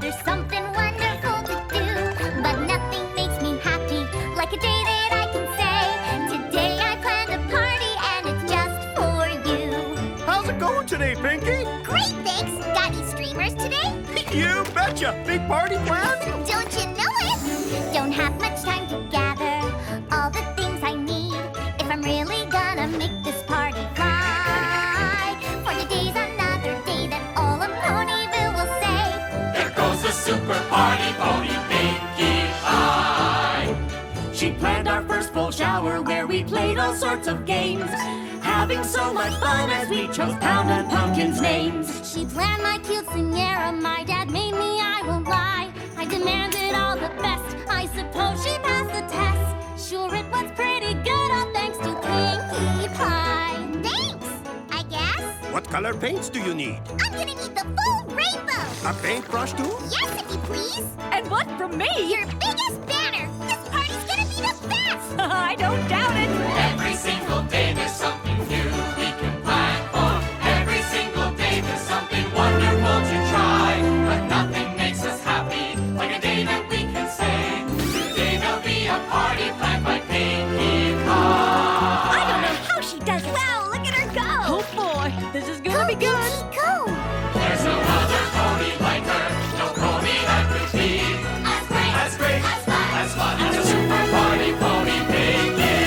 There's something wonderful to do, but nothing makes me happy like a day that I can say, today I planned a party and it's just for you. How's it going today, Pinky? Great, thanks. Got any streamers today? You betcha! Big party planned? Don't you know it? Don't have much time to gather all the things I need if I'm really gonna make this party fly. For today's another day that all of Ponyville will say, There goes the super party pony, Pinkie Pie. She planned our first full shower where we played all sorts of games, having so much fun as we chose Pound and Pumpkin's names. she planned my cute scenario. My dad made me, I won't lie. I demanded all the best. I suppose she passed the test. Sure, it was pretty good, all thanks to Pinkie Pie. Thanks, I guess. What color paints do you need? I'm gonna need the full rainbow. A paintbrush too? Yes, if you please. And what from me? Your biggest banner. This party's gonna be the best. I don't doubt it. Every single day there's something new we can plan for. Every single day there's something wonderful to try. But nothing makes us happy like a day that we can say, today there'll be a party planned by Pinkie Pie. I don't know how she does it. Wow, look at her go. Oh boy, this is gonna be good. Go. There's no other pony like her, no pony that could be As great. as great, As fun. as fun as a super party pony, Pinkie.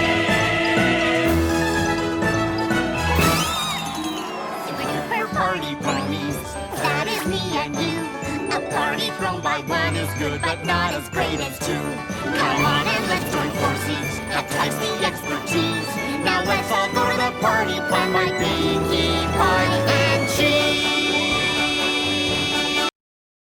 Super duper party ponies. That is me and you. A party thrown by one is good, but not as great as two. Come on and let's join forces. That types the expertise. Now let's all go to the party planned by Pinkie